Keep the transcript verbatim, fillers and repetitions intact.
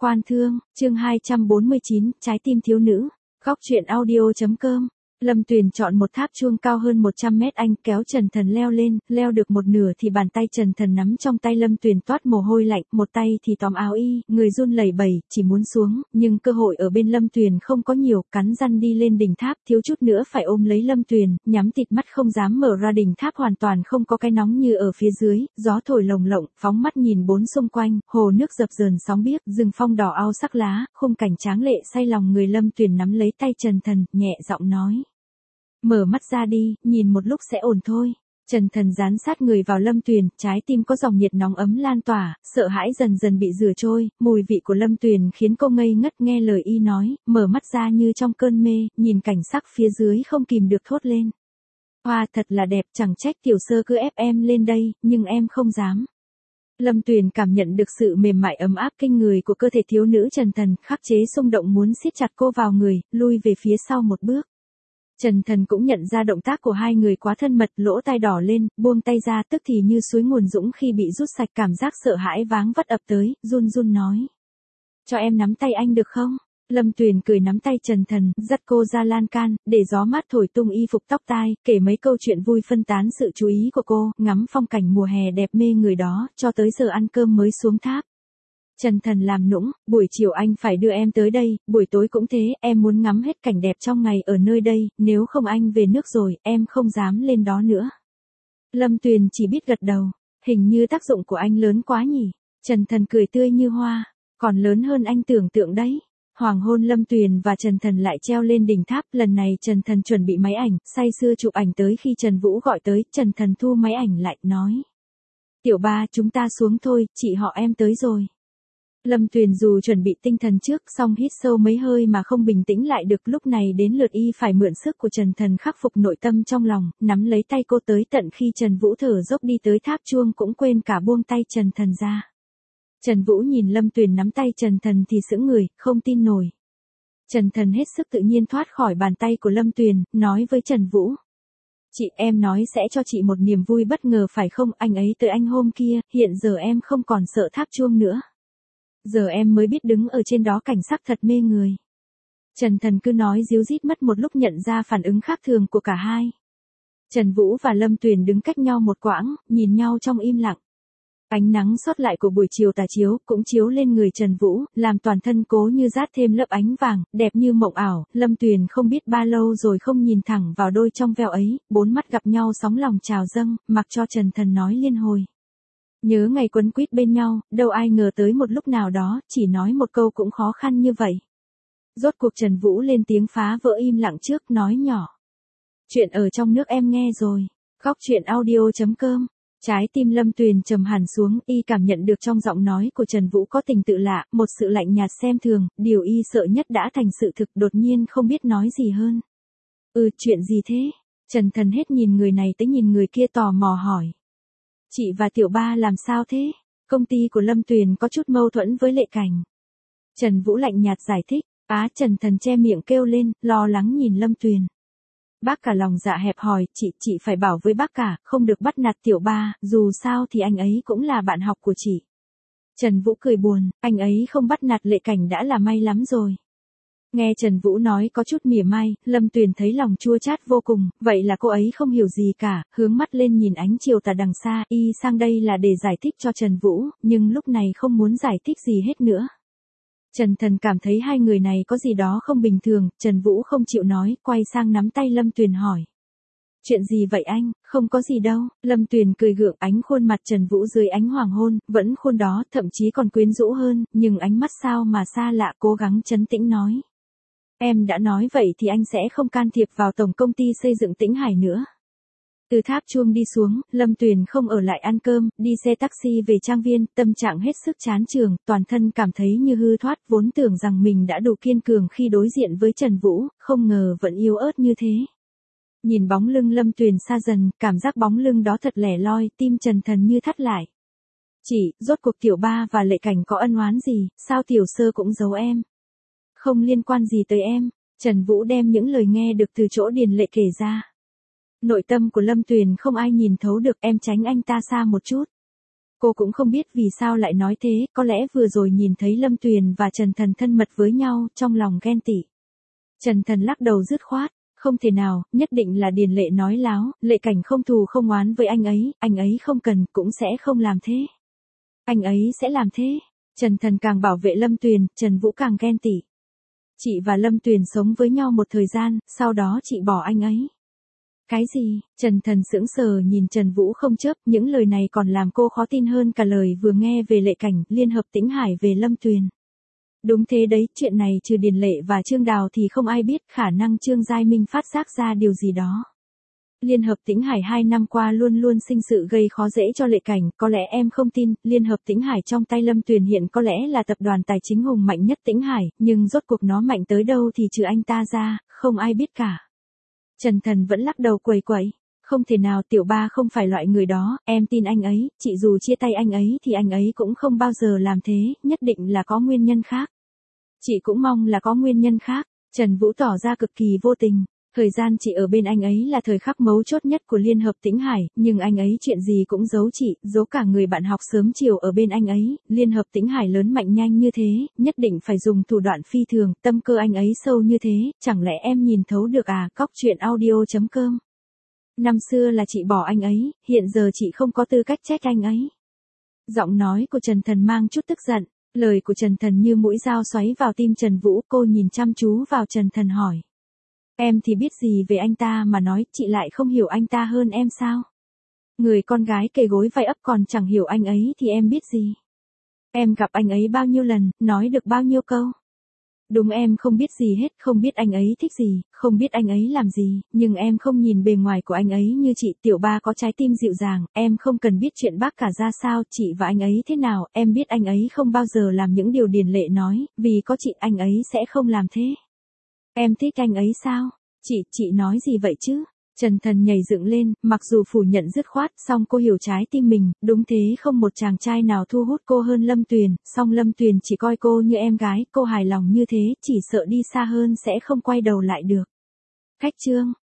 Quan Thương, chương hai trăm bốn mươi chín, Trái tim thiếu nữ. Góc truyện audio chấm com. Lâm Tuyền chọn một tháp chuông cao hơn một trăm mét, anh kéo Trần Thần leo lên, leo được một nửa thì bàn tay Trần Thần nắm trong tay Lâm Tuyền toát mồ hôi lạnh, một tay thì tóm áo y, người run lẩy bẩy, chỉ muốn xuống, nhưng cơ hội ở bên Lâm Tuyền không có nhiều, cắn răng đi lên đỉnh tháp, thiếu chút nữa phải ôm lấy Lâm Tuyền, nhắm tịt mắt không dám mở ra. Đỉnh tháp hoàn toàn không có cái nóng như ở phía dưới, gió thổi lồng lộng, phóng mắt nhìn bốn xung quanh, hồ nước dập dờn sóng biếc, rừng phong đỏ ao sắc lá, khung cảnh tráng lệ say lòng người. Lâm Tuyền nắm lấy tay Trần Thần, nhẹ giọng nói: mở mắt ra đi, nhìn một lúc sẽ ổn thôi. Trần Thần dán sát người vào Lâm Tuyền, trái tim có dòng nhiệt nóng ấm lan tỏa, sợ hãi dần dần bị rửa trôi, mùi vị của Lâm Tuyền khiến cô ngây ngất. Nghe lời y nói, mở mắt ra như trong cơn mê, nhìn cảnh sắc phía dưới không kìm được thốt lên: hoa thật là đẹp, chẳng trách tiểu sơ cứ ép em lên đây, nhưng em không dám. Lâm Tuyền cảm nhận được sự mềm mại ấm áp kinh người của cơ thể thiếu nữ Trần Thần, khắc chế xung động muốn siết chặt cô vào người, lui về phía sau một bước. Trần Thần cũng nhận ra động tác của hai người quá thân mật, lỗ tai đỏ lên, buông tay ra, tức thì như suối nguồn dũng khi bị rút sạch, cảm giác sợ hãi váng vất ập tới, run run nói: cho em nắm tay anh được không? Lâm Tuyền cười nắm tay Trần Thần, dắt cô ra lan can, để gió mát thổi tung y phục tóc tai, kể mấy câu chuyện vui phân tán sự chú ý của cô, ngắm phong cảnh mùa hè đẹp mê người đó, cho tới giờ ăn cơm mới xuống tháp. Trần Thần làm nũng: buổi chiều anh phải đưa em tới đây, buổi tối cũng thế, em muốn ngắm hết cảnh đẹp trong ngày ở nơi đây, nếu không anh về nước rồi, em không dám lên đó nữa. Lâm Tuyền chỉ biết gật đầu, hình như tác dụng của anh lớn quá nhỉ. Trần Thần cười tươi như hoa: còn lớn hơn anh tưởng tượng đấy. Hoàng hôn. Lâm Tuyền và Trần Thần lại treo lên đỉnh tháp, lần này Trần Thần chuẩn bị máy ảnh, say sưa chụp ảnh tới khi Trần Vũ gọi tới, Trần Thần thu máy ảnh lại, nói: tiểu ba, chúng ta xuống thôi, chị họ em tới rồi. Lâm Tuyền dù chuẩn bị tinh thần trước, song hít sâu mấy hơi mà không bình tĩnh lại được, lúc này đến lượt y phải mượn sức của Trần Thần khắc phục nội tâm trong lòng, nắm lấy tay cô tới tận khi Trần Vũ thở dốc đi tới tháp chuông cũng quên cả buông tay Trần Thần ra. Trần Vũ nhìn Lâm Tuyền nắm tay Trần Thần thì sững người, không tin nổi. Trần Thần hết sức tự nhiên thoát khỏi bàn tay của Lâm Tuyền, nói với Trần Vũ: chị, em nói sẽ cho chị một niềm vui bất ngờ phải không? Anh ấy tới anh hôm kia, hiện giờ em không còn sợ tháp chuông nữa. Giờ em mới biết đứng ở trên đó cảnh sắc thật mê người. Trần Thần cứ nói díu dít, mất một lúc nhận ra phản ứng khác thường của cả hai. Trần Vũ và Lâm Tuyền đứng cách nhau một quãng, nhìn nhau trong im lặng. Ánh nắng sót lại của buổi chiều tà chiếu cũng chiếu lên người Trần Vũ, làm toàn thân cố như dát thêm lớp ánh vàng, đẹp như mộng ảo. Lâm Tuyền không biết bao lâu rồi không nhìn thẳng vào đôi trong veo ấy, bốn mắt gặp nhau sóng lòng trào dâng, mặc cho Trần Thần nói liên hồi. Nhớ ngày quấn quýt bên nhau, đâu ai ngờ tới một lúc nào đó, chỉ nói một câu cũng khó khăn như vậy. Rốt cuộc Trần Vũ lên tiếng phá vỡ im lặng trước, nói nhỏ: chuyện ở trong nước em nghe rồi. Góc truyện audio chấm com. Trái tim Lâm Tuyền trầm hẳn xuống, y cảm nhận được trong giọng nói của Trần Vũ có tình tự lạ, một sự lạnh nhạt xem thường, điều y sợ nhất đã thành sự thực, đột nhiên không biết nói gì hơn. Ừ, chuyện gì thế? Trần Thần hết nhìn người này tới nhìn người kia tò mò hỏi. Chị và tiểu ba làm sao thế? Công ty của Lâm Tuyền có chút mâu thuẫn với Lệ Cảnh. Trần Vũ lạnh nhạt giải thích. Á, Trần Thần che miệng kêu lên, lo lắng nhìn Lâm Tuyền. Bác cả lòng dạ hẹp hòi, chị, chị phải bảo với bác cả, không được bắt nạt tiểu ba, dù sao thì anh ấy cũng là bạn học của chị. Trần Vũ cười buồn, anh ấy không bắt nạt Lệ Cảnh đã là may lắm rồi. Nghe Trần Vũ nói có chút mỉa mai, Lâm Tuyền thấy lòng chua chát vô cùng, vậy là cô ấy không hiểu gì cả, hướng mắt lên nhìn ánh chiều tà đằng xa, y sang đây là để giải thích cho Trần Vũ, nhưng lúc này không muốn giải thích gì hết nữa. Trần Thần cảm thấy hai người này có gì đó không bình thường, Trần Vũ không chịu nói, quay sang nắm tay Lâm Tuyền hỏi. Chuyện gì vậy anh? Không có gì đâu. Lâm Tuyền cười gượng, ánh khuôn mặt Trần Vũ dưới ánh hoàng hôn, vẫn khuôn đó, thậm chí còn quyến rũ hơn, nhưng ánh mắt sao mà xa lạ, cố gắng trấn tĩnh nói. Em đã nói vậy thì anh sẽ không can thiệp vào tổng công ty xây dựng Tĩnh Hải nữa. Từ tháp chuông đi xuống, Lâm Tuyền không ở lại ăn cơm, đi xe taxi về trang viên, tâm trạng hết sức chán chường, toàn thân cảm thấy như hư thoát, vốn tưởng rằng mình đã đủ kiên cường khi đối diện với Trần Vũ, không ngờ vẫn yếu ớt như thế. Nhìn bóng lưng Lâm Tuyền xa dần, cảm giác bóng lưng đó thật lẻ loi, tim Trần Thần như thắt lại. Chị, rốt cuộc tiểu ba và Lệ Cảnh có ân oán gì, sao tiểu sơ cũng giấu em? Không liên quan gì tới em. Trần Vũ đem những lời nghe được từ chỗ Điền Lệ kể ra. Nội tâm của Lâm Tuyền không ai nhìn thấu được, em tránh anh ta xa một chút. Cô cũng không biết vì sao lại nói thế, có lẽ vừa rồi nhìn thấy Lâm Tuyền và Trần Thần thân mật với nhau, trong lòng ghen tị. Trần Thần lắc đầu dứt khoát, không thể nào, nhất định là Điền Lệ nói láo, Lệ Cảnh không thù không oán với anh ấy, anh ấy không cần, cũng sẽ không làm thế. Anh ấy sẽ làm thế. Trần Thần càng bảo vệ Lâm Tuyền, Trần Vũ càng ghen tị. Chị và Lâm Tuyền sống với nhau một thời gian, sau đó chị bỏ anh ấy. Cái gì? Trần Thần sững sờ nhìn Trần Vũ không chớp, những lời này còn làm cô khó tin hơn cả lời vừa nghe về Lệ Cảnh, liên hợp Tĩnh Hải về Lâm Tuyền. Đúng thế đấy, chuyện này trừ Điền Lệ và Trương Đào thì không ai biết, khả năng Trương Giai Minh phát giác ra điều gì đó. Liên hợp Tĩnh Hải hai năm qua luôn luôn sinh sự gây khó dễ cho Lệ Cảnh, có lẽ em không tin, Liên hợp Tĩnh Hải trong tay Lâm Tuyền hiện có lẽ là tập đoàn tài chính hùng mạnh nhất Tĩnh Hải, nhưng rốt cuộc nó mạnh tới đâu thì trừ anh ta ra, không ai biết cả. Trần Thần vẫn lắc đầu quẩy quẩy, không thể nào, tiểu ba không phải loại người đó, em tin anh ấy, chị dù chia tay anh ấy thì anh ấy cũng không bao giờ làm thế, nhất định là có nguyên nhân khác. Chị cũng mong là có nguyên nhân khác. Trần Vũ tỏ ra cực kỳ vô tình. Thời gian chị ở bên anh ấy là thời khắc mấu chốt nhất của Liên hợp Tĩnh Hải, nhưng anh ấy chuyện gì cũng giấu chị, giấu cả người bạn học sớm chiều ở bên anh ấy. Liên hợp Tĩnh Hải lớn mạnh nhanh như thế, nhất định phải dùng thủ đoạn phi thường, tâm cơ anh ấy sâu như thế, chẳng lẽ em nhìn thấu được à? Cóc truyện audio chấm com. Năm xưa là chị bỏ anh ấy, hiện giờ chị không có tư cách trách anh ấy. Giọng nói của Trần Thần mang chút tức giận. Lời của Trần Thần như mũi dao xoáy vào tim Trần Vũ, cô nhìn chăm chú vào Trần Thần hỏi. Em thì biết gì về anh ta mà nói, chị lại không hiểu anh ta hơn em sao? Người con gái kề gối vai ấp còn chẳng hiểu anh ấy thì em biết gì? Em gặp anh ấy bao nhiêu lần, nói được bao nhiêu câu? Đúng em không biết gì hết, không biết anh ấy thích gì, không biết anh ấy làm gì, nhưng em không nhìn bề ngoài của anh ấy như chị, tiểu ba có trái tim dịu dàng, em không cần biết chuyện bác cả ra sao, chị và anh ấy thế nào, em biết anh ấy không bao giờ làm những điều Điền Lệ nói, vì có chị anh ấy sẽ không làm thế. Em thích anh ấy sao? Chị, chị nói gì vậy chứ? Trần Thần nhảy dựng lên, mặc dù phủ nhận dứt khoát, song cô hiểu trái tim mình, đúng thế không một chàng trai nào thu hút cô hơn Lâm Tuyền, song Lâm Tuyền chỉ coi cô như em gái, cô hài lòng như thế, chỉ sợ đi xa hơn sẽ không quay đầu lại được. Khách trương.